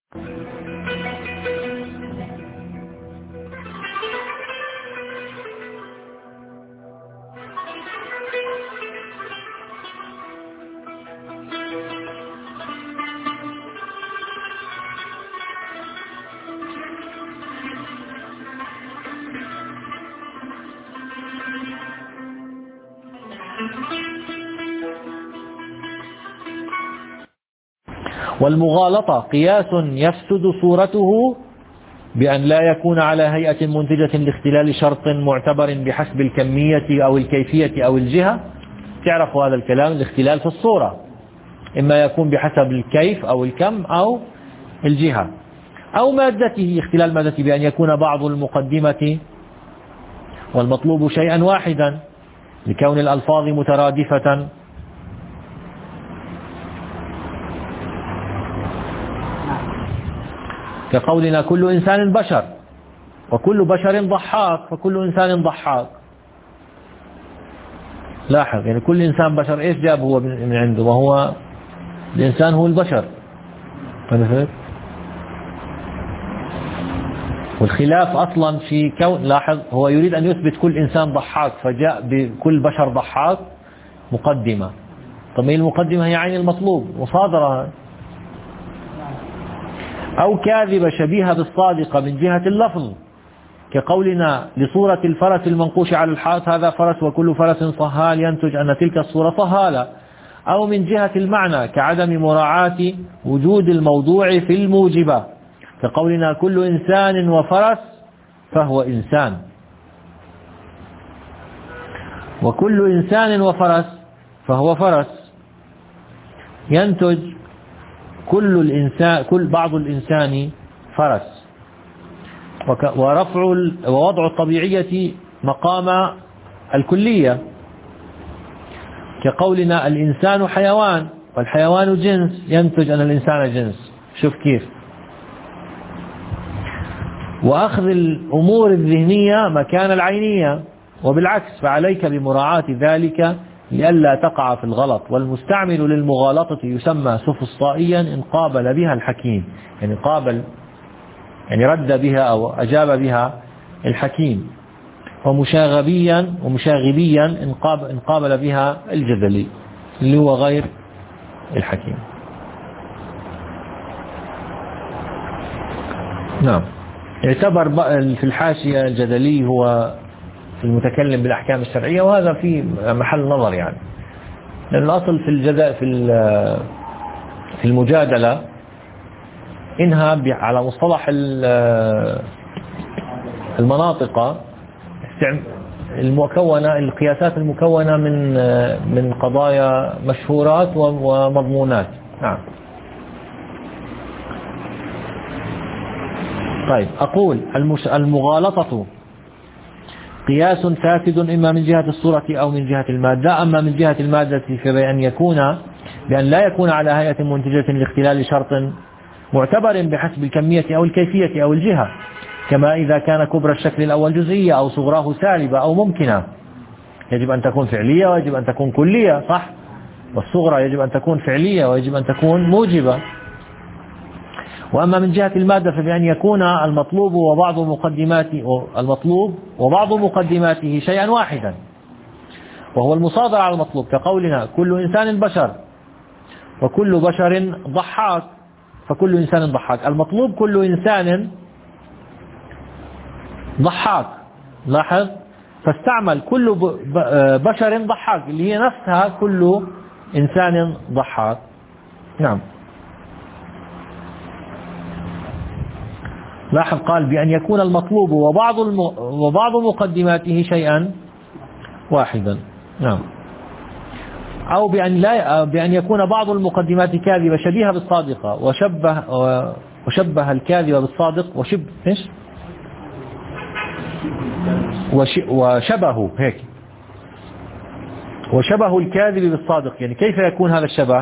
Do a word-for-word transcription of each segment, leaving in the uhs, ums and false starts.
والمغالطة قياس يفسد صورته بأن لا يكون على هيئة منتجة لاختلال شرط معتبر بحسب الكمية أو الكيفية أو الجهة. تعرفوا هذا الكلام، الاختلال في الصورة إما يكون بحسب الكيف أو الكم أو الجهة أو مادته، اختلال مادته بأن يكون بعض المقدمة والمطلوب شيئا واحدا لكون الألفاظ مترادفة، كقولنا كل إنسان بشر وكل بشر ضحاك، فكل إنسان ضحاك. لاحظ يعني كل إنسان بشر، إيش جاب هو من عنده؟ وهو الإنسان هو البشر. والخلاف أصلا في كون، لاحظ هو يريد أن يثبت كل إنسان ضحاك فجاء بكل بشر ضحاك مقدمة. طب هي المقدمة هي عين المطلوب، مصادرة. أو كاذبة شبيهة بالصادقة من جهة اللفظ، كقولنا لصورة الفرس المنقوش على الحائط هذا فرس وكل فرس صهال، ينتج أن تلك الصورة صهالة. أو من جهة المعنى كعدم مراعاة وجود الموضوع في الموجبة، كقولنا كل إنسان وفرس فهو إنسان، وكل إنسان وفرس فهو فرس، ينتج كل الإنسان كل بعض الإنسان فرس. ورفع ووضع الطبيعية مقام الكلية، كقولنا الإنسان حيوان والحيوان جنس، ينتج أن الإنسان جنس. شوف كيف. وأخذ الأمور الذهنية مكان العينية وبالعكس، فعليك بمراعاة ذلك لئلا تقع في الغلط. والمستعمل للمغالطة يسمى سفسطائيا إن قابل بها الحكيم، يعني قابل يعني رد بها أو أجاب بها الحكيم. ومشاغبيا ومشاغبيا إن قابل بها الجدلي اللي هو غير الحكيم. نعم. يعتبر في الحاشية الجدلي هو في المتكلم بالأحكام الشرعية، وهذا في محل نظر يعني، لأن الأصل في الجدل في في المجادلة إنها على مصطلح المناطق المكونة، القياسات المكونة من من قضايا مشهورات ومضمونات. نعم. طيب أقول المغالطة قياس فاسد إما من جهة الصورة أو من جهة المادة. أما من جهة المادة فبأن يكون بأن لا يكون على هيئة منتجة لاختلال شرط معتبر بحسب الكمية أو الكيفية أو الجهة، كما إذا كان كبر الشكل الأول جزئية أو صغراه سالبة أو ممكنة، يجب أن تكون فعلية ويجب أن تكون كلية، صح؟ والصغرى يجب أن تكون فعلية ويجب أن تكون موجبة. وأما من جهة المادة فبأن يكون المطلوب وبعض مقدماته المطلوب وبعض مقدماته شيئا واحدا، وهو المصادر على المطلوب، كقولنا كل إنسان بشر وكل بشر ضحاك، فكل إنسان ضحاك. المطلوب كل إنسان ضحاك، لاحظ، فاستعمل كل بشر ضحاك اللي هي نفسها كل إنسان ضحاك. نعم. لاحظ قال بأن يكون المطلوب وبعض الم... وبعض مقدماته شيئا واحدا. نعم. أو بأن لا بأن يكون بعض المقدمات كاذبة شبيهة بالصادقة، وشبه وشبه الكاذب بالصادق وشب ايش وش... وشبهه هيك وشبه الكاذب بالصادق. يعني كيف يكون هذا الشبه؟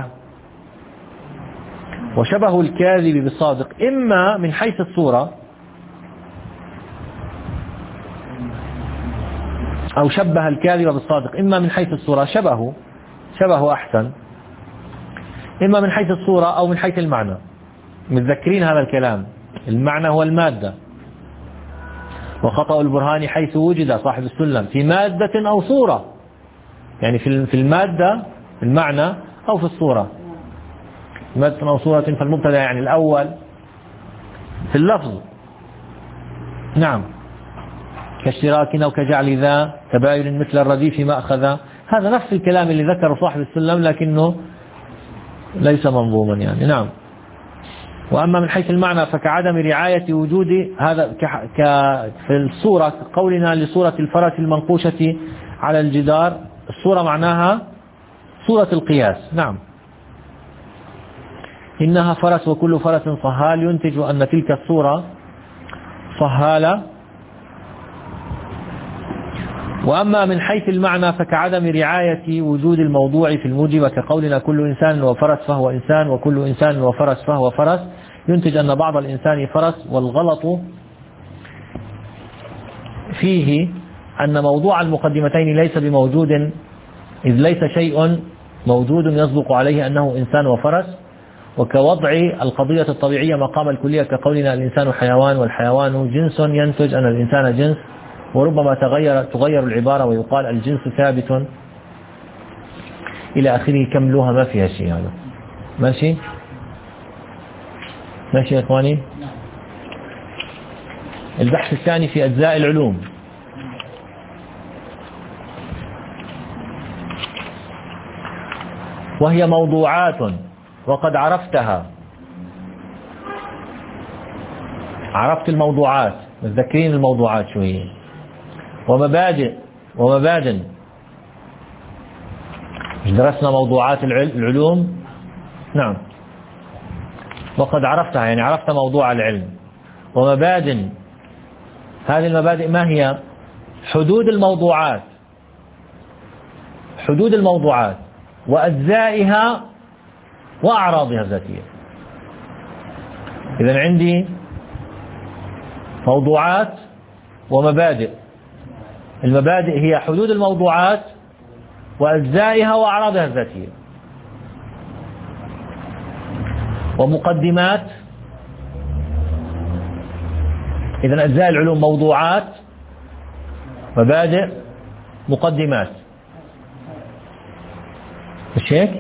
وشبه الكاذب بالصادق إما من حيث الصورة أو شبه الكاذب بالصادق إما من حيث الصورة، شبهه شبهه أحسن، إما من حيث الصورة أو من حيث المعنى. متذكرين هذا الكلام. المعنى هو المادة. وخطأ البرهان حيث وجد صاحب السلم في مادة أو صورة، يعني في المادة في المعنى أو في الصورة. مادة أو صورة فالمبتدا يعني الأول في اللفظ، نعم، كاشتراك أو كجعل ذا تباين مثل الرديف ما أخذ. هذا نفس الكلام اللي ذكره صاحب السلم لكنه ليس منظوما يعني. نعم. وأما من حيث المعنى فكعدم رعاية وجود هذا ك في الصورة قولنا لصورة الفرس المنقوشة على الجدار. الصورة معناها صورة القياس. نعم. إنها فرس وكل فرس صهال ينتج أن تلك الصورة صهالة. وأما من حيث المعنى فكعدم رعاية وجود الموضوع في الموجب كقولنا كل إنسان وفرس فهو إنسان وكل إنسان وفرس فهو فرس ينتج أن بعض الإنسان فرس. والغلط فيه أن موضوع المقدمتين ليس بموجود، إذ ليس شيء موجود يصدق عليه أنه إنسان وفرس، وكوضع القضية الطبيعية مقام الكلية كقولنا الإنسان حيوان والحيوان جنس ينتج أن الإنسان جنس. وربما تغير تغير العبارة ويقال الجنس ثابت إلى آخره. كملوها ما فيها شيء. هذا ماشي ماشي يا إخواني. البحث الثاني في أجزاء العلوم. وهي موضوعات وقد عرفتها. عرفت الموضوعات، متذكرين الموضوعات شوية. ومبادئ ومبادئ درسنا موضوعات العلوم. نعم. وقد عرفتها يعني عرفت موضوع العلم. ومبادئ، هذه المبادئ ما هي؟ حدود الموضوعات، حدود الموضوعات وأجزائها وأعراضها الذاتية. إذن عندي موضوعات ومبادئ. المبادئ هي حدود الموضوعات وأجزائها وأعراضها الذاتية. ومقدمات، إذن أجزاء العلوم موضوعات، مبادئ، مقدمات. مش هيك؟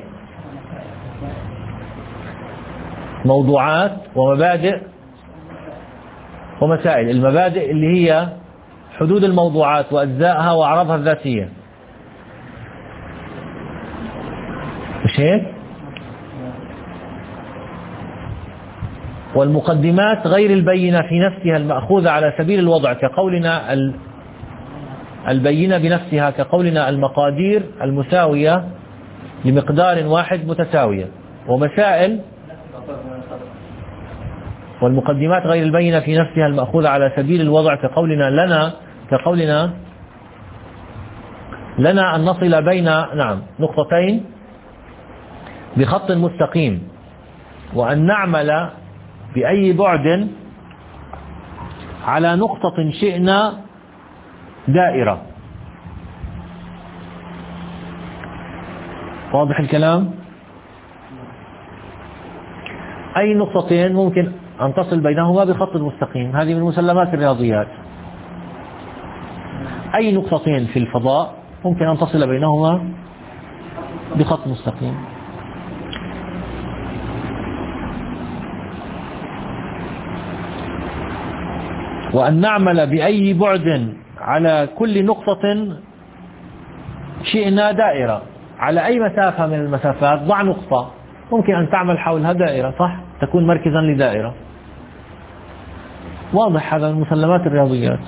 موضوعات ومبادئ ومسائل. المبادئ اللي هي حدود الموضوعات وأجزائها وأعراضها الذاتية. مش هيك؟ والمقدمات غير البينة في نفسها المأخوذة على سبيل الوضع كقولنا البينة بنفسها كقولنا المقادير المساوية لمقدار واحد متساوية. ومسائل والمقدمات غير البينة في نفسها المأخوذة على سبيل الوضع كقولنا لنا كقولنا لنا أن نصل بين نعم نقطتين بخط مستقيم، وأن نعمل بأي بعد على نقطة شئنا دائرة. واضح الكلام؟ أي نقطتين ممكن أن تصل بينهما بخط مستقيم، هذه من مسلمات الرياضيات. أي نقطتين في الفضاء ممكن أن تصل بينهما بخط مستقيم. وأن نعمل بأي بعد على كل نقطة شئنا دائرة. على أي مسافة من المسافات ضع نقطة ممكن أن تعمل حولها دائرة، صح؟ تكون مركزا لدائرة. واضح؟ هذا من مسلمات الرياضيات.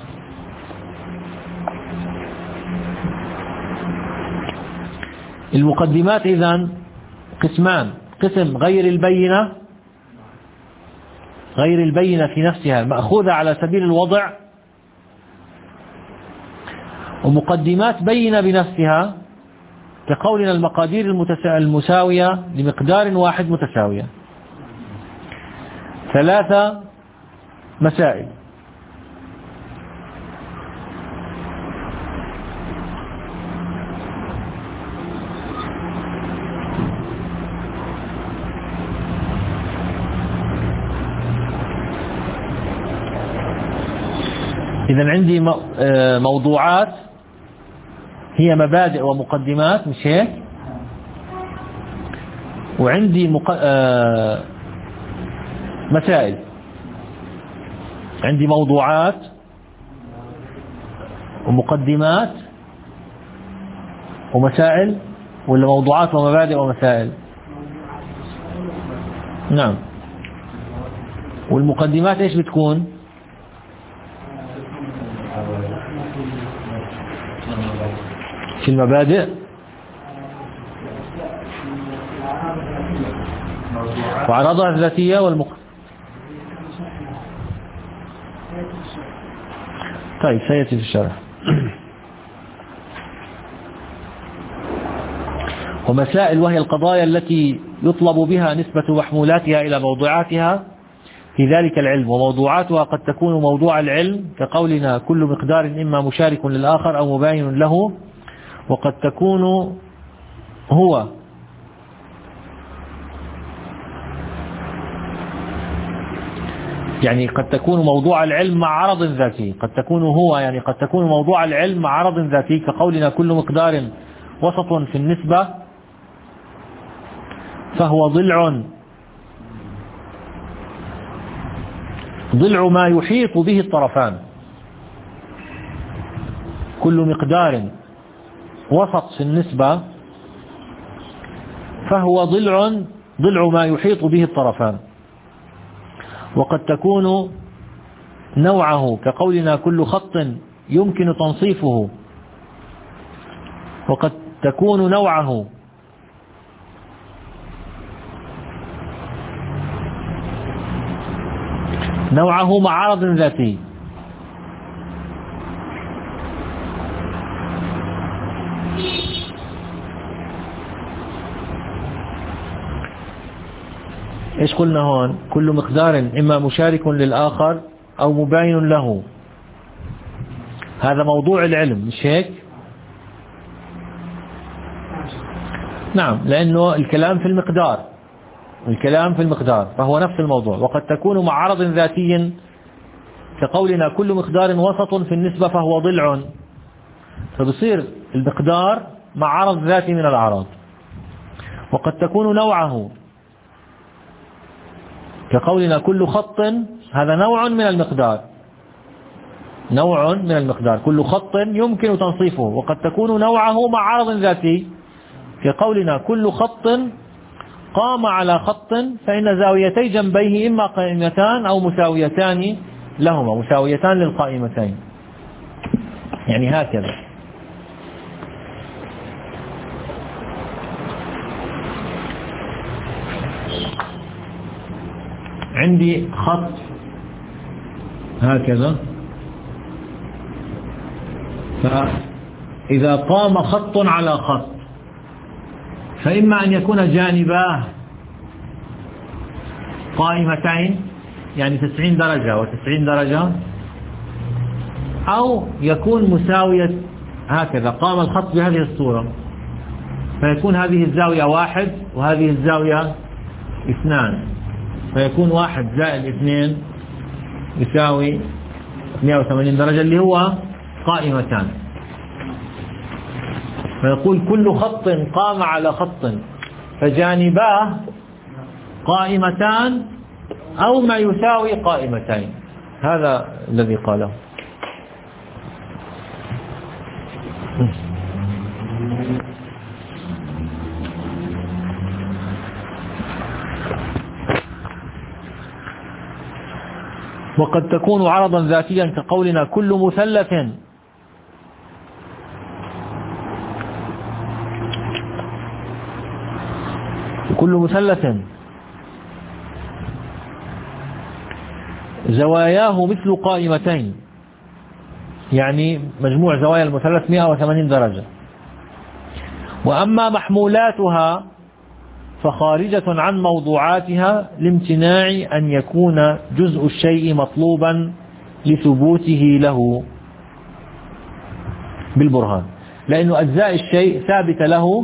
المقدمات إذن قسمان: قسم غير البينة، غير البينة في نفسها مأخوذة على سبيل الوضع، ومقدمات بينة بنفسها كقولنا المقادير المساوية لمقدار واحد متساوية. ثلاثة مسائل: إذا عندي موضوعات هي مبادئ ومقدمات، مش هيك؟ وعندي مق... آه... مسائل. عندي موضوعات ومقدمات ومسائل، ولا موضوعات ومبادئ ومسائل؟ نعم. والمقدمات ايش بتكون؟ في المبادئ وأعراضها الذاتية والمق... طيب سيأتي في الشرح. ومسائل وهي القضايا التي يطلب بها نسبة محمولاتها إلى موضوعاتها في ذلك العلم، وموضوعاتها قد تكون موضوع العلم كقولنا كل مقدار إما مشارك للآخر أو مباين له، وقد تكون هو يعني قد تكون موضوع العلم مع عرض ذاتي، قد تكون هو يعني قد تكون موضوع العلم مع عرض ذاتي كقولنا كل مقدار وسط في النسبة فهو ضلع ضلع ما يحيط به الطرفان. كل مقدار وسط في النسبة فهو ضلع ضلع ما يحيط به الطرفان. وقد تكون نوعه كقولنا كل خط يمكن تنصيفه، وقد تكون نوعه نوعه مع عرض ذاتي. ايش قلنا هون؟ كل مقدار اما مشارك للآخر او مباين له، هذا موضوع العلم، مش هيك؟ نعم، لانه الكلام في المقدار، الكلام في المقدار فهو نفس الموضوع. وقد تكون مع عرض ذاتي كقولنا كل مقدار وسط في النسبة فهو ضلع، فبصير المقدار مع عرض ذاتي من الأعراض. وقد تكون نوعه كقولنا كل خط، هذا نوع من المقدار، نوع من المقدار كل خط يمكن تنصيفه. وقد تكون نوعه مع عرض ذاتي كقولنا كل خط قام على خط فإن زاويتي جنبيه إما قائمتان أو مساويتان لهما، مساويتان للقائمتين، يعني هكذا. عندي خط هكذا، فإذا قام خط على خط فإما أن يكون جانباه قائمتين يعني تسعين درجة وتسعين درجة، أو يكون مساوية هكذا، قام الخط بهذه الصورة فيكون هذه الزاوية واحد وهذه الزاوية اثنان، فيكون واحد زائد اثنين يساوي مئة وثمانين درجة اللي هو قائمتان. فيقول كل خط قام على خط فجانباه قائمتان أو ما يساوي قائمتين، هذا الذي قاله. وقد تكون عرضا ذاتيا كقولنا كل مثلث كل مثلث زواياه مثل قائمتين، يعني مجموع زوايا المثلث مئة وثمانين درجة. وأما محمولاتها فخارجة عن موضوعاتها لامتناع أن يكون جزء الشيء مطلوبا لثبوته له بالبرهان، لأن أجزاء الشيء ثابتة له،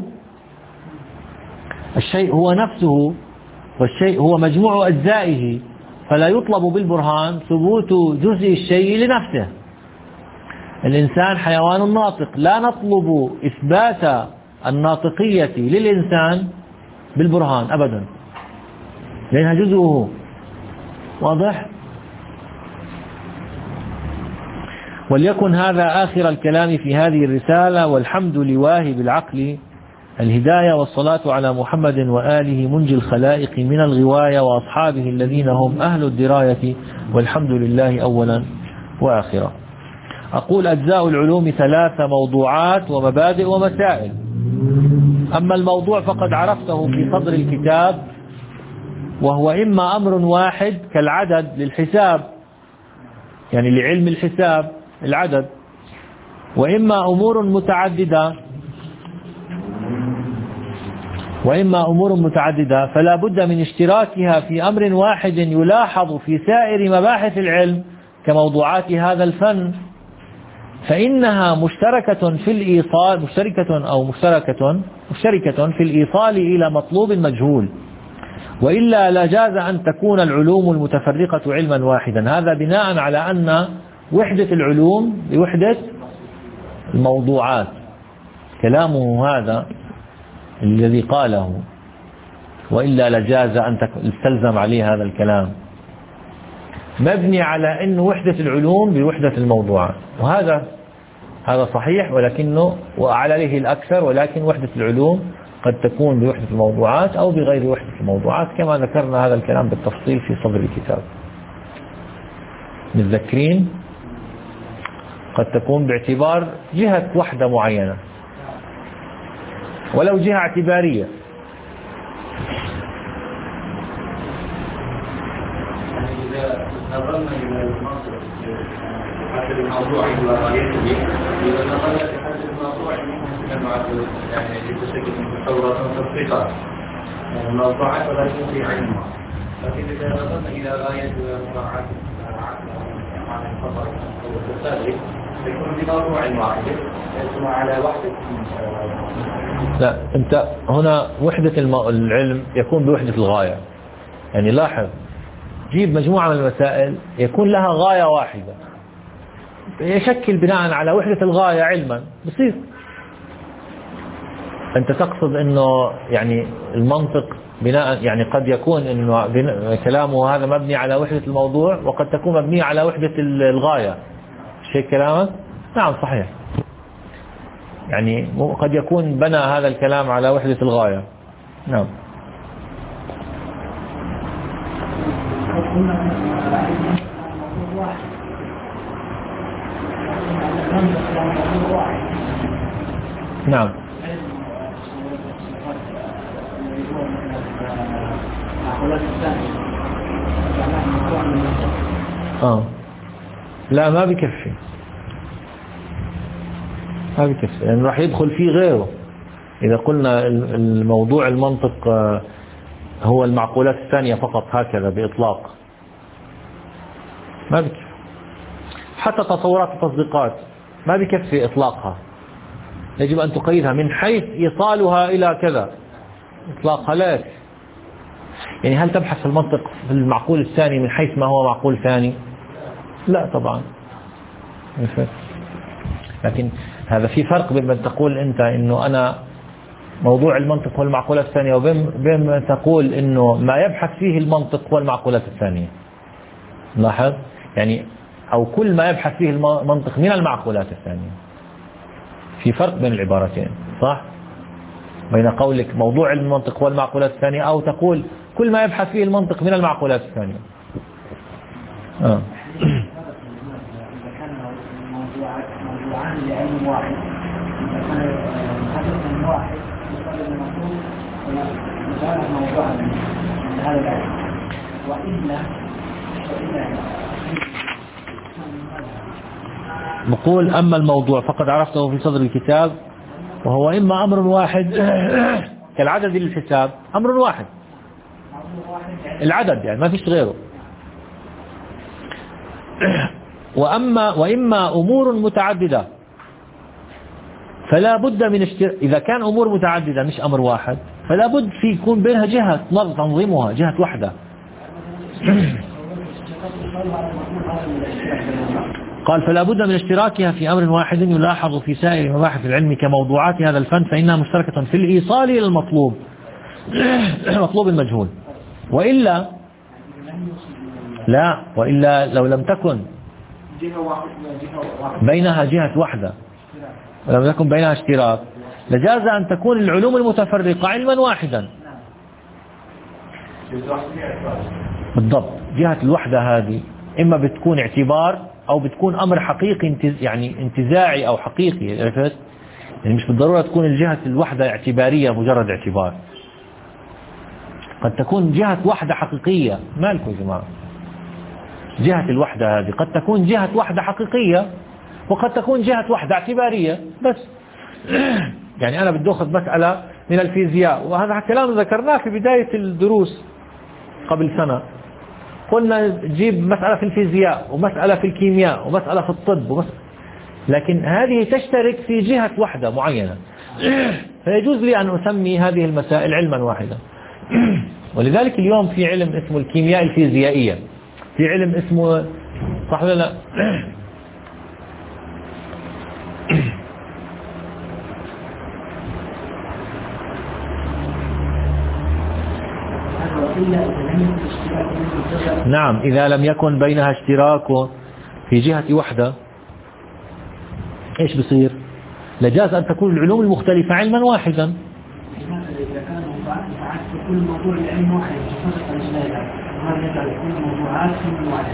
الشيء هو نفسه والشيء هو مجموع أجزائه، فلا يطلب بالبرهان ثبوت جزء الشيء لنفسه، الإنسان حيوان ناطق، لا نطلب إثبات الناطقية للإنسان بالبرهان أبدا، لأنها جزءه. واضح؟ وليكن هذا آخر الكلام في هذه الرسالة، والحمد لواهب العقل الهداية، والصلاة على محمد وآله منجي الخلائق من الغواية، وأصحابه الذين هم أهل الدراية، والحمد لله أولا وآخرا. أقول أجزاء العلوم ثلاثة: موضوعات ومبادئ ومسائل. أما الموضوع فقد عرفته في صدر الكتاب، وهو إما أمر واحد كالعدد للحساب، يعني لعلم الحساب العدد، وإما أمور متعددة وإما أمور متعددة فلا بد من اشتراكها في أمر واحد يلاحظ في سائر مباحث العلم كموضوعات هذا الفن، فإنها مشتركة في الإيصال مشتركة أو مشتركة مشتركة في الإيصال إلى مطلوب مجهول، وإلا لا جاز أن تكون العلوم المتفرقة علما واحدا. هذا بناء على أن وحدة العلوم بوحدة الموضوعات. كلامه هذا الذي قاله، وإلا لجاز أن تلزم عليه هذا الكلام، مبني على أن وحدة العلوم بوحدة الموضوعات، وهذا هذا صحيح، ولكنه وعليه الأكثر، ولكن وحدة العلوم قد تكون بوحدة الموضوعات أو بغير وحدة الموضوعات، كما ذكرنا هذا الكلام بالتفصيل في صدر الكتاب. متذكرين؟ قد تكون باعتبار جهة وحدة معينة ولو جهة اعتبارية. إذا نظرنا إلى المنطق حسب الموضوع وغايته، إذا نظرنا لحسب الموضوع يمكن أن نعرف يعني بشكل متطور تطبيقات الموضوعات ولا يمكن علمها، لكن إذا نظرنا إلى غاية مراعاة عن الخطر والتسالي يكون بموضوع واحد يكون على وحدة. لا، أنت هنا وحدة العلم يكون بوحدة الغاية. يعني لاحظ، جيب مجموعة من المسائل يكون لها غاية واحدة يشكل بناء على وحدة الغاية علما بسيط. أنت تقصد أنه يعني المنطق بناء يعني قد يكون أنه كلامه هذا مبني على وحدة الموضوع، وقد تكون مبنية على وحدة الغاية. شيء كلامك؟ نعم صحيح. يعني قد يكون بنى هذا الكلام على وحدة الغاية. نعم. نعم. آه. لا، ما بكفي ما بكفي لأنه يعني راح يدخل فيه غيره. إذا قلنا الموضوع المنطق هو المعقولات الثانية فقط هكذا بإطلاق ما بكفي. حتى تصورات التصديقات ما بكفي إطلاقها، يجب أن تقيدها من حيث إيصالها إلى كذا. إطلاقها لا. يعني هل تبحث في المنطق في المعقول الثاني من حيث ما هو معقول ثاني؟ لا طبعا. لكن هذا في فرق بين من تقول أنت إنه أنا موضوع المنطق هو المعقولات الثانية، وبين من تقول إنه ما يبحث فيه المنطق هو المعقولات الثانية. لاحظ يعني، أو كل ما يبحث فيه المنطق من المعقولات الثانية. في فرق بين العبارتين، صح؟ بين قولك موضوع المنطق هو المعقولات الثانية، أو تقول كل ما يبحث فيه المنطق من المعقولات الثانية. آه. موضوعان لعلم واحد، إذا كان حدث واحد يقال المفروض مثال موضوع من هذا العلم، وإلا نقول أما الموضوع فقد عرفته في صدر الكتاب، وهو إما أمر واحد كالعدد للحساب، أمر واحد العدد يعني ما فيش غيره. وأما وإما أمور متعددة فلا بد من اشتر... إذا كان أمور متعددة مش أمر واحد فلا بد في يكون بينها جهة تنظيمها، جهة وحدة. قال فلا بد من اشتراكها في أمر واحد يلاحظ في سائر مباحث العلم كموضوعات هذا الفن، فإنها مشتركة في الإيصال إلى المطلوب مطلوب المجهول. وإلا لا وإلا لو لم تكن بينها جهة واحدة ولم يكن بينها اشتراك لجاز أن تكون العلوم المتفرقة علما واحدا. بالضبط، جهة الوحدة هذه إما بتكون اعتبار أو بتكون أمر حقيقي يعني انتزاعي أو حقيقي، عرفت؟ يعني مش بالضرورة تكون الجهة الوحدة اعتبارية مجرد اعتبار، قد تكون جهة وحدة حقيقية. مالكم يا جماعة؟ جهة الوحدة هذه قد تكون جهة وحدة حقيقية وقد تكون جهة وحدة اعتبارية بس. يعني أنا بدي أخذ مسألة من الفيزياء، وهذا الكلام ذكرناه في بداية الدروس قبل سنة، قلنا جيب مسألة في الفيزياء ومسألة في الكيمياء ومسألة في الطب ومسألة، لكن هذه تشترك في جهة وحدة معينة، فيجوز لي أن أسمي هذه المسائل علما واحدا. ولذلك اليوم في علم اسمه الكيمياء الفيزيائية، في علم اسمه، صح ولا لا؟ نعم، إذا لم يكن بينها اشتراك في جهة وحدة إيش بصير؟ لجاز أن تكون العلوم المختلفة علما واحدا. كل موضوع العلم واحد كل موضوعات كل واحد.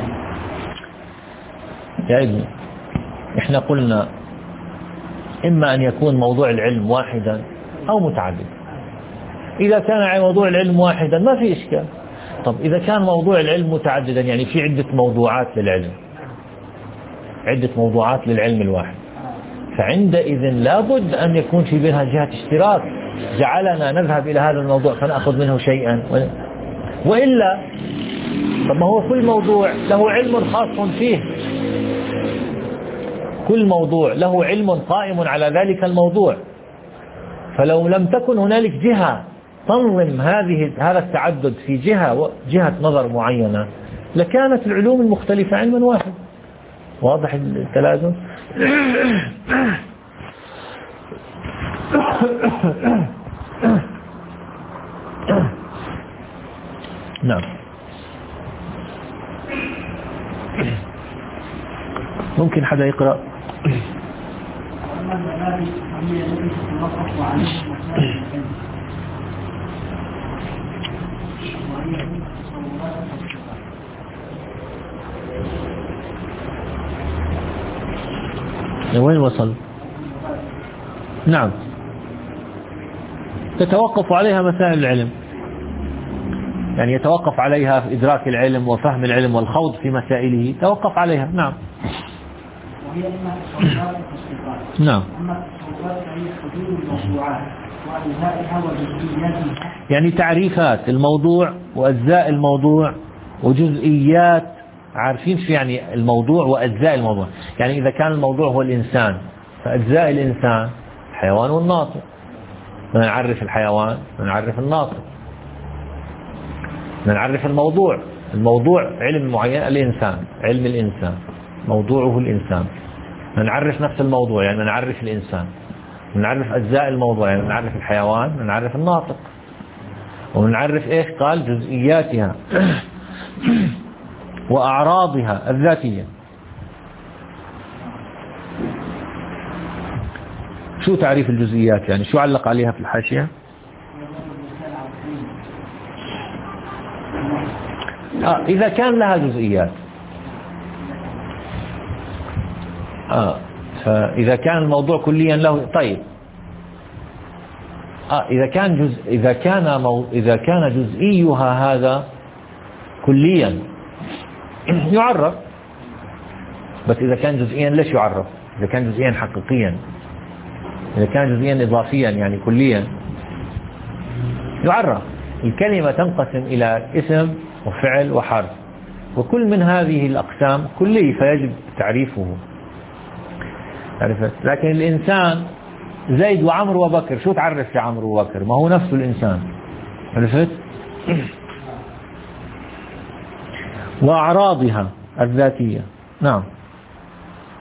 يا ابني احنا قلنا إما أن يكون موضوع العلم واحدا أو متعدد. إذا كان موضوع العلم واحدا ما في إشكال. طب إذا كان موضوع العلم متعددا يعني في عدة موضوعات للعلم، عدة موضوعات للعلم الواحد، فعندئذ لابد أن يكون في بينها جهة اشتراك جعلنا نذهب إلى هذا الموضوع فنأخذ منه شيئا، وإلا طب ما هو كل موضوع له علم خاص فيه، كل موضوع له علم قائم على ذلك الموضوع، فلو لم تكن هنالك جهة تنظم هذه هذا التعدد في جهة جهة نظر معينة لكانت العلوم المختلفة علما واحد. واضح التلازم؟ نعم. ممكن حدا يقرأ؟ وين وصل؟ نعم، تتوقف عليها مسائل العلم، يعني يتوقف عليها في إدراك العلم وفهم العلم والخوض في مسائله، توقف عليها. نعم. نعم. يعني تعريفات الموضوع وأجزاء الموضوع وجزئيات، عارفين شو يعني الموضوع وأجزاء الموضوع؟ يعني إذا كان الموضوع هو الإنسان فأجزاء الإنسان الحيوان والناطق، نعرف الحيوان نعرف الناطق، نعرف الموضوع، الموضوع علم معين، الإنسان علم الإنسان موضوعه الإنسان، نعرف نفس الموضوع يعني نعرف الإنسان، نعرف أجزاء الموضوع يعني نعرف الحيوان نعرف الناطق، ونعرف إيش قال جزئياتها وأعراضها الذاتية. شو تعريف الجزئيات يعني؟ شو علق عليها في الحاشية؟ آه إذا كان لها جزئيات، آه فإذا كان الموضوع كليا له، طيب آه إذا كان جزء إذا كان مو إذا كان جزئيها هذا كليا يعرف، بس إذا كان جزئيا ليش يعرف؟ إذا كان جزئيا حقيقيا، إذا كان جزئيا إضافيا يعني كليا يعرف. الكلمة تنقسم إلى اسم وفعل وحرف، وكل من هذه الأقسام كلي فيجب تعريفه، عرفت؟ لكن الإنسان زيد وعمر وبكر، شو تعرف في عمر وبكر؟ ما هو نفس الإنسان، عرفت؟ وأعراضها الذاتية. نعم.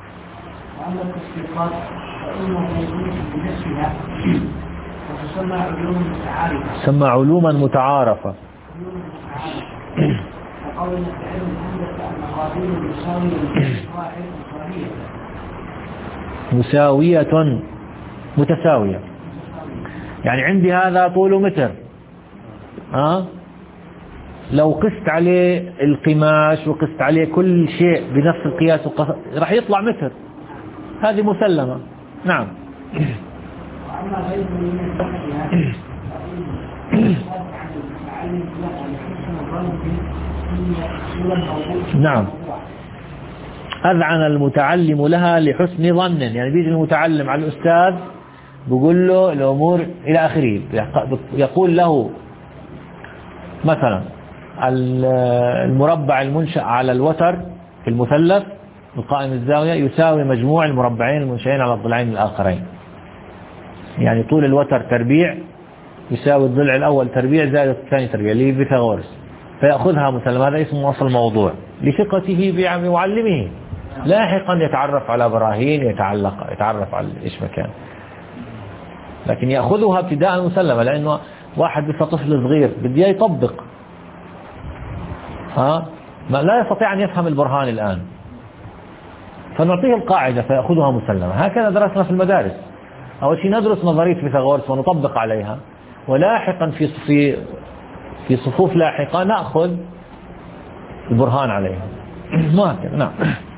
وأما التصديقات فإنه يجوز بنفسها وتسمى علوم متعارفة. تسمى علوما متعارفة. وقولنا في علم الهندسة المقادير مساوية واحد مساوية متساوية، يعني عندي هذا طوله متر، ها لو قست عليه القماش وقست عليه كل شيء بنفس القياس راح يطلع متر، هذه مسلمة. نعم. وأما غير من نعم، أذعن المتعلم لها لحسن ظن، يعني بيجي المتعلم على الأستاذ بيقول له الأمور إلى آخره، يقول له مثلا المربع المنشأ على الوتر في المثلث القائم الزاوية يساوي مجموع المربعين المنشئين على الضلعين الآخرين، يعني طول الوتر تربيع يساوي الضلع الأول تربيع زائد الثاني تربيع اللي بيثاغورس، فيأخذها مسلم. هذا اسمه أصل موضوع لثقته بمعلمه. لاحقا يتعرف على براهين، يتعلق يتعرف على إيش مكان، لكن يأخذها ابتداء مسلمة، لأنه واحد لسه طفل صغير بدي يطبق، ها ما لا يستطيع أن يفهم البرهان الآن، فنعطيه القاعدة فيأخذها مسلمة. هكذا درسنا في المدارس، أول شيء ندرس نظرية فيثاغورس ونطبق عليها، ولاحقا في في في صفوف لاحقة نأخذ البرهان عليها. ما هكذا. نعم.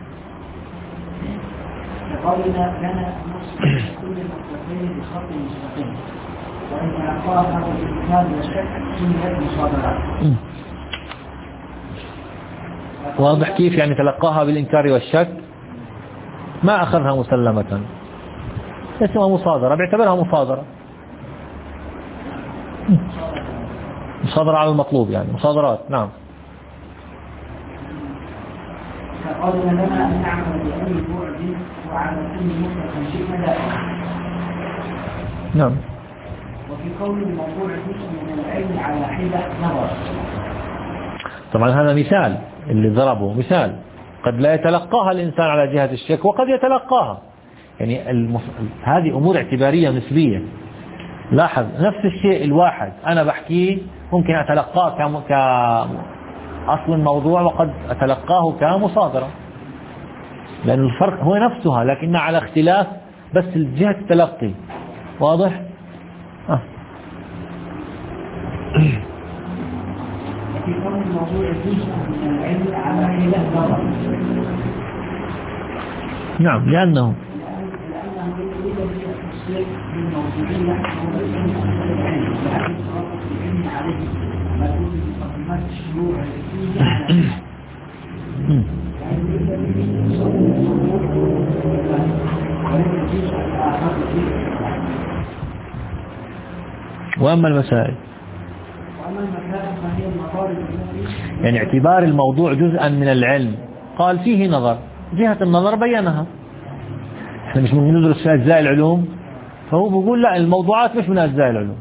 قولنا لنا نص كل مستقيم بخط مستقيم، وإن تلقاها بالإنكار والشك سميت مصادرات. واضح كيف؟ يعني تلقاها بالإنكار والشك ما أخذها مسلمة، اسمها مصادرة، بيعتبرها مصادرة مصادرة على المطلوب، يعني مصادرات. نعم. فقالنا لنا أن نعمل بأي بعد وعلى كل مطلق شيء دائما. نعم. وفي قول الموضوع جزء من العلم على حدة نظر. طبعا هذا مثال اللي ضربه، مثال قد لا يتلقاها الإنسان على جهة الشك وقد يتلقاها، يعني المف... هذه أمور اعتبارية نسبية. لاحظ نفس الشيء الواحد أنا بحكيه ممكن أتلقاه كم... كأصل الموضوع وقد أتلقاه كمصادرة، لأن الفرق هو نفسها لكنها على اختلاف بس جهة التلقي. واضح؟ آه. في قول الموضوع جزء من العلم على حدة نظر. نعم، لأنه لأنه يريد بالتصديق بالموضوعية وليس من العلم، لكن صرف العلم عليه ما يكون بمقدمات الشروع التي على وأما المسائل وأما المسائل فهي المطالب التي يعني اعتبار الموضوع جزءا من العلم، قال فيه نظر، جهة النظر بينها. احنا مش بندرس في أجزاء العلوم، فهو بيقول لا الموضوعات مش من أجزاء العلوم،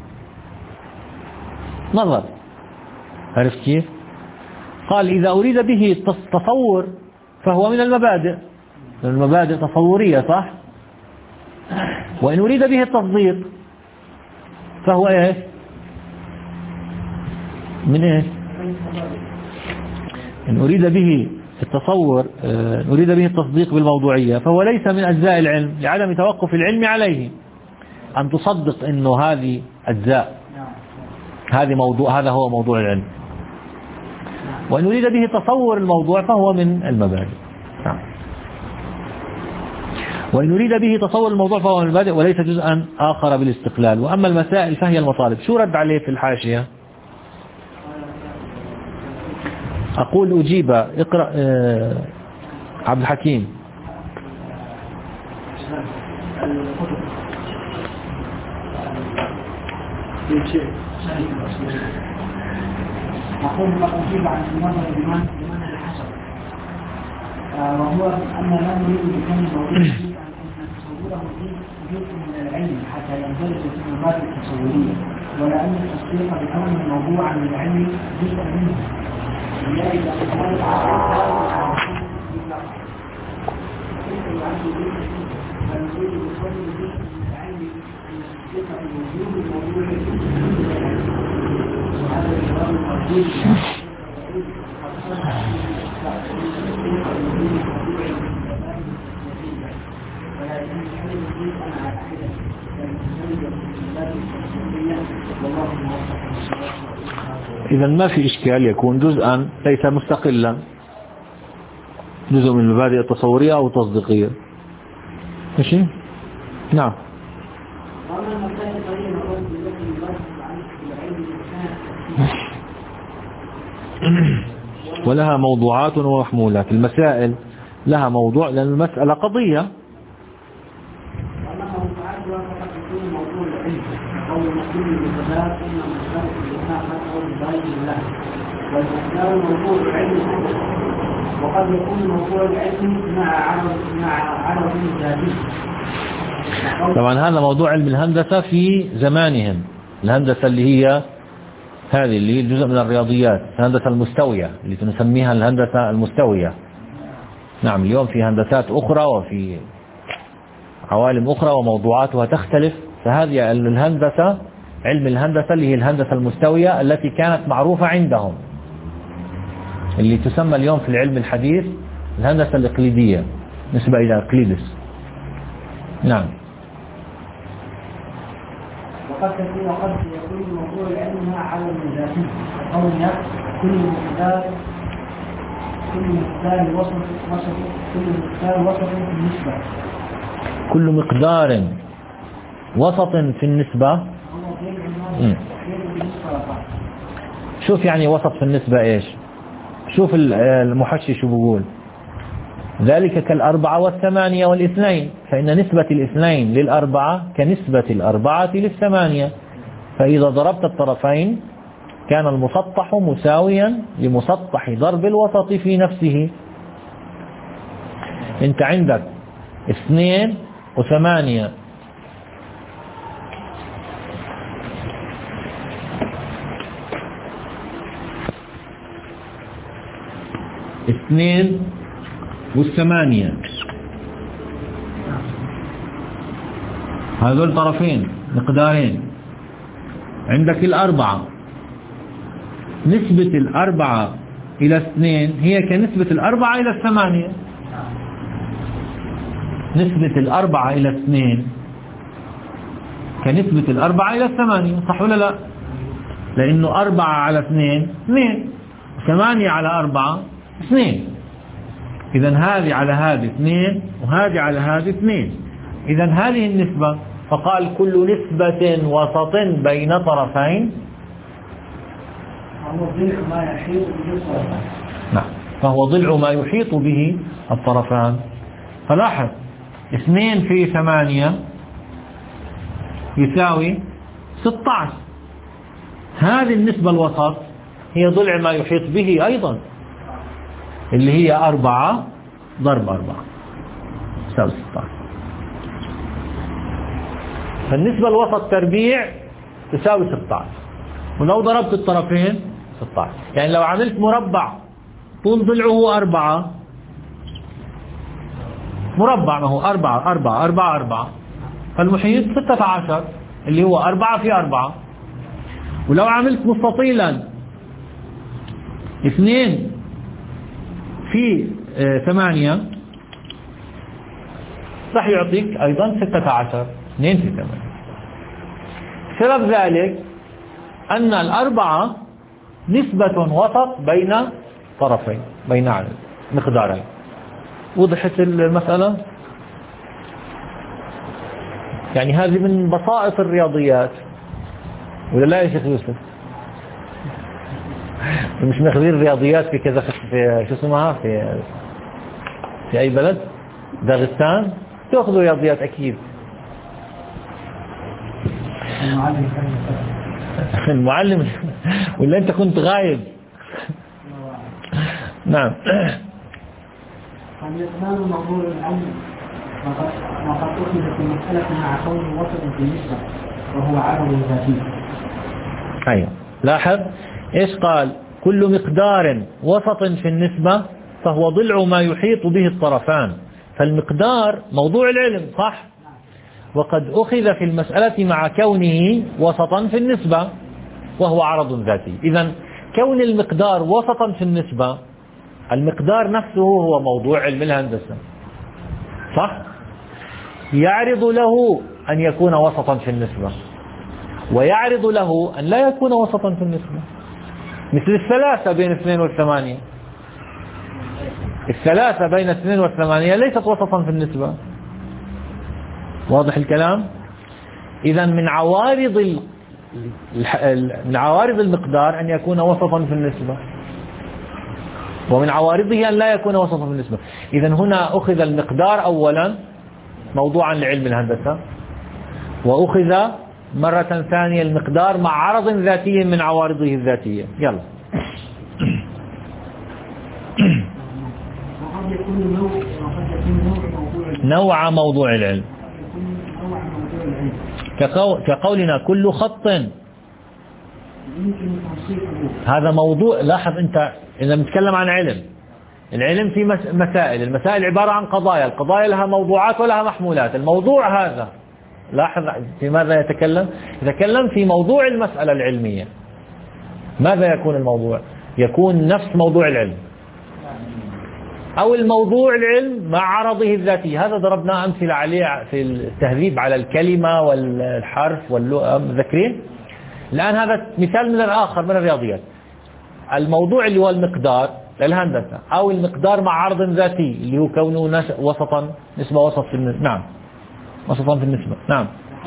نظر. عرفت كيف؟ قال إذا أريد به التصور فهو من المبادئ، المبادئ تصورية صح؟ وإن أريد به التصديق فهو إيش؟ من إيش؟ إن أريد به التصور إن أريد به التصديق بالموضوعية فهو ليس من أجزاء العلم لعدم توقف العلم عليه، أن تصدق إنه هذه أجزاء، هذه موضوع، هذا هو موضوع العلم. وإن أريد به تصور الموضوع فهو من المبادئ. نعم. وإن أريد به تصور الموضوع فهو من المبادئ وليس جزءا آخر بالاستقلال. وأما المسائل فهي المطالب. شو رد عليه في الحاشية؟ أقول أجيب. اقرأ آه عبد الحكيم. أقول قد أجيب عن النظر بمعنى الحسب، وهو أن لا نريد بكم موضوع أن تصوره جزء من العلم حتى يندرج في المبادئ التصورية، ولا أن التصديق بكونه موضوعا من العلم جزء منه. لذلك إذا ما في إشكال يكون جزءا ليس مستقلا، جزء من المبادئ التصورية أو التصديقية. ماشي؟ نعم. ولها موضوعات ومحمولات. المسائل لها موضوع لأن المسألة قضية. وقد يكون موضوع العلم مع عرض مع عرض ذاتي. طبعا هذا موضوع علم الهندسة في زمانهم، الهندسة اللي هي هذه اللي هي جزء من الرياضيات، الهندسة المستوية اللي نسميها الهندسة المستوية. نعم، اليوم في هندسات أخرى وفي عوالم أخرى وموضوعاتها تختلف. فهذه الهندسة، علم الهندسة اللي هي الهندسة المستوية التي كانت معروفة عندهم، اللي تسمى اليوم في العلم الحديث الهندسة الإقليدية نسبة إلى إقليدس. نعم. وقد تكون وقد يكون موضوع العلم مع عوالم ذاتي، أو كل مقدار كل مقدار وسط وسط كل مقدار وسط في النسبة. كل مقدار وسط في النسبة. شوف يعني وسط في النسبة إيش؟ شوف المحشي شو بيقول: ذلك كالأربعة والثمانية والاثنين، فإن نسبة الاثنين للأربعة كنسبة الأربعة للثمانية، فإذا ضربت الطرفين كان المسطح مساويا لمسطح ضرب الوسط في نفسه. انت عندك اثنين وثمانية، اثنين والثمانية، هذول طرفين مقدارين. عندك الأربعة، نسبة الأربعة إلى اثنين هي كنسبة الأربعة إلى الثمانية. نسبة الأربعة إلى اثنين كنسبة الأربعة إلى الثمانية، صح ولا لا؟ لأنه أربعة على اثنين اثنين، ثمانية على أربعة اثنين. إذا هذه على هذه اثنين وهذه على هذه اثنين. إذا هذه النسبة، فقال كل نسبة وسط بين طرفين نعم فهو ضلع ما يحيط به الطرفان. فلاحظ اثنين في ثمانية يساوي ستة عشر. هذه النسبة الوسط هي ضلع ما يحيط به أيضا، اللي هي أربعة ضرب أربعة يساوي ستة عشر. فالنسبة الوسط تربيع تساوي ستة عشر، ولو ضربت الطرفين ستة عشر. يعني لو عملت مربع طول ضلعه أربعة، مربع ما هو أربعة أربعة أربعة أربعة، فالمحيط ستة عشر اللي هو أربعة في أربعة. ولو عملت مستطيلا اثنين في ثمانية راح يعطيك أيضا ستة عشر، اثنين في ثمانية. سبب ذلك أن الأربعة نسبة وسط بين طرفين، بين مقدارين. وضحت المسألة؟ يعني هذه من بسائط الرياضيات، ولا لا يا شيخ يوسف؟ مش ماخذين الرياضيات في كذا، في شو اسمها، في في أي بلد؟ داغستان تأخذوا رياضيات أكيد. المعلم ولا أنت كنت غايب؟ نعم. فالإثنان موضوع العلم وقد أخذ في مسألة مع كون وسط في النسبة وهو عدد ذاتي. أيوة، لاحظ إيش قال: كل مقدار وسط في النسبة فهو ضلع ما يحيط به الطرفان. فالمقدار موضوع العلم صح، وقد أخذ في المسألة مع كونه وسطا في النسبة وهو عرض ذاتي. إذن كون المقدار وسطا في النسبة، المقدار نفسه هو موضوع علم الهندسة، صح؟ يعرض له أن يكون وسطا في النسبة، ويعرض له أن لا يكون وسطا في النسبة، مثل الثلاثة بين اثنين والثمانية. الثلاثة بين اثنين والثمانية ليست وسطا في النسبة. واضح الكلام؟ إذا من عوارض ال... من عوارض المقدار أن يكون وسطا في النسبة، ومن عوارضه أن لا يكون وسطا في النسبة. إذا هنا أخذ المقدار أولا موضوعا لعلم الهندسة، وأخذ مرة ثانية المقدار مع عرض ذاتي من عوارضه الذاتية. يلا. نوع موضوع العلم كقولنا كل خط، هذا موضوع. لاحظ أنت إذا نتكلم عن علم، العلم في مسائل، المسائل عبارة عن قضايا، القضايا لها موضوعات ولها محمولات. الموضوع هذا، لاحظ في ماذا يتكلم؟ يتكلم في موضوع المسألة العلمية. ماذا يكون الموضوع؟ يكون نفس موضوع العلم أو الموضوع العلم مع عرضه الذاتي. هذا ضربنا أمثلة عليه في التهذيب على الكلمة والحرف واللغة، مذكرين؟ الآن هذا مثال من الآخر من الرياضيات. الموضوع اللي هو المقدار للهندسة، أو المقدار مع عرض ذاتي اللي هو كونه وسطا، نسبة وسط في النسبة. نعم، وسطا في النسبة. نعم.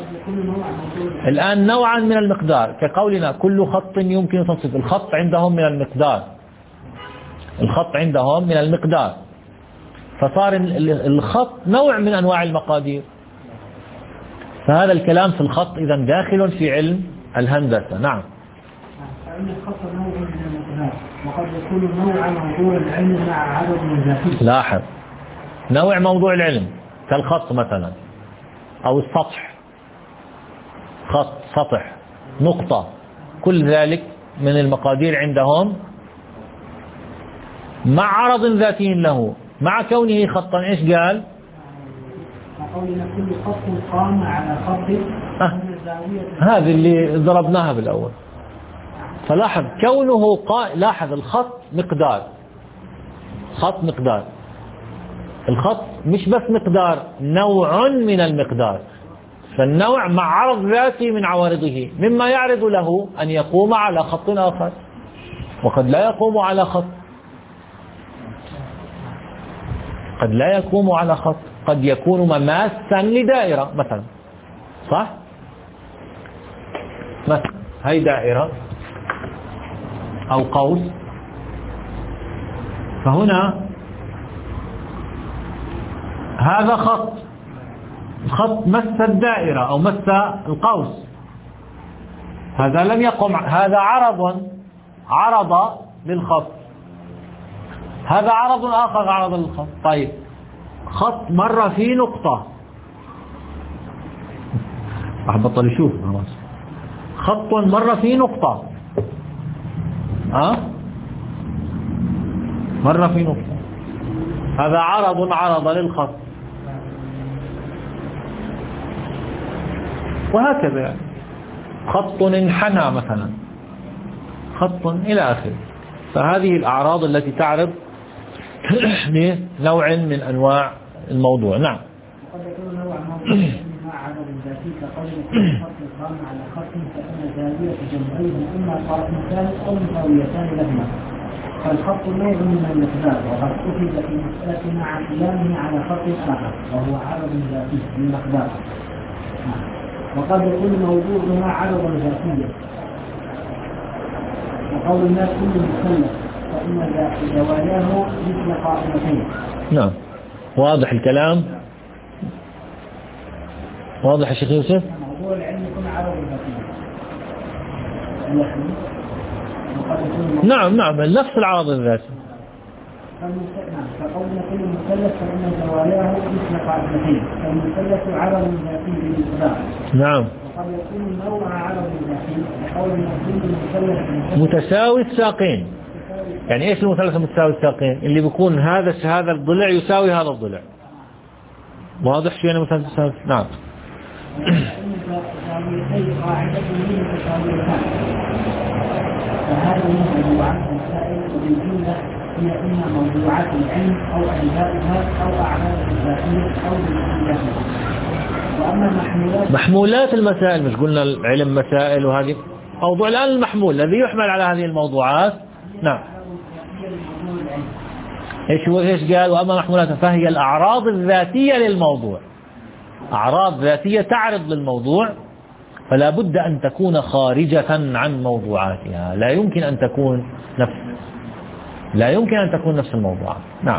الآن نوعا من المقدار كقولنا كل خط يمكن تنصيب. الخط عندهم من المقدار، الخط عندهم من المقدار، فصار الخط نوع من أنواع المقادير. فهذا الكلام في الخط إذا داخل في علم الهندسة. نعم. فإن الخط نوع من المقدار، وقد يكون نوع موضوع العلم مع عدد من ذاته. لاحظ، نوع موضوع العلم كالخط مثلا، أو السطح، خط، سطح، نقطة، كل ذلك من المقادير عندهم مع عرض ذاتي له، مع كونه خطا. إيش قال؟ قولنا كل خط قام على خط. أه. هذه اللي ضربناها بالأول. فلاحظ كونه قا... لاحظ الخط مقدار، خط مقدار. الخط مش بس مقدار، نوع من المقدار. فالنوع مع عرض ذاتي من عوارضه، مما يعرض له أن يقوم على خط آخر، وقد لا يقوم على خط، قد لا يقوم على خط، قد يكون مماسا لدائرة مثلا، صح؟ مثلا هي دائرة أو قوس، فهنا هذا خط، خط مس الدائرة أو مس القوس، هذا لم يقم، هذا عرض عرض للخط، هذا عرض آخر عرض للخط. طيب خط مر في نقطة، راح بطل يشوف خلاص. خط مر في نقطة، ها مر في نقطة، هذا عرض عرض للخط، وهكذا يعني. خط انحنى مثلا، خط إلى آخره. فهذه الأعراض التي تعرض لنوع من أنواع الموضوع. نعم. وقد يكون نوع موضوع مع عدد ذاتي كقول كل خط قام على خط، فإن زاوية جنبيه إما طرفان أو زاويتان لهما، فالخط نوع من المقدار، وقد أخذ في المسألة مع قيامه على خط آخر وهو عدد ذاتي للمقدار. وقد يكون موضوع مع عدد ذاتي، وقول الناس كل مثلث فإن زواياه مثل قائمتين. نعم، واضح الكلام؟ واضح يا شيخ يوسف؟ موضوع العلم يكون عدد ذاتي. نعم نعم، نفس العرض الذاتي. فقولنا كل مثلث فإن زواياه مثل قائمتين، فالمثلث عرض ذاتي بالمقدار. نعم. وقد يكون نوع عرض ذاتي، وقولنا كل مثلث متساوي الساقين. يعني ايش المثلث متساوي الساقين؟ اللي بيكون هذا هذا الضلع يساوي هذا الضلع. واضح شو يعني مثلث؟ نعم. تساويتين قاعدة من متساويتان فهذه موضوعات المسائل وبالجملة هي إما موضوعات العلم أو أجزاؤها أو أعمال الذاتية أو بالجملة. وأما محمولات محمولات المسائل، مش قلنا العلم مسائل وهذه موضوع الآن المحمول الذي يحمل على هذه الموضوعات. نعم. ايش هو ايش قال؟ واما محمولات فهي الاعراض الذاتيه للموضوع، اعراض ذاتيه تعرض للموضوع، فلا بد ان تكون خارجه عن موضوعاتها، لا يمكن ان تكون نفس لا يمكن ان تكون نفس الموضوعات. نعم.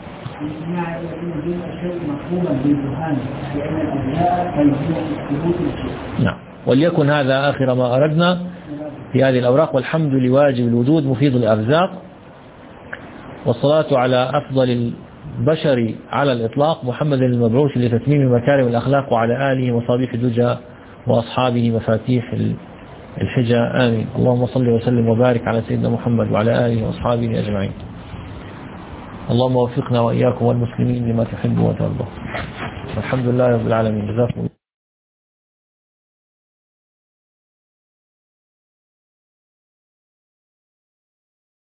نعم. وليكن هذا آخر ما أردنا في هذه الأوراق، والحمد لواجب الوجود مفيد الأرزاق، والصلاة على أفضل البشر على الإطلاق محمد المبعوث لتتميم مكارم الأخلاق، وعلى آله وصحبه الدجى وأصحابه مفاتيح الحجى، آمين. اللهم صل وسلم وبارك على سيدنا محمد وعلى آله وأصحابه أجمعين. اللهم وفقنا وإياكم والمسلمين لما تحب وترضى. الحمد لله رب العالمين. جزاكم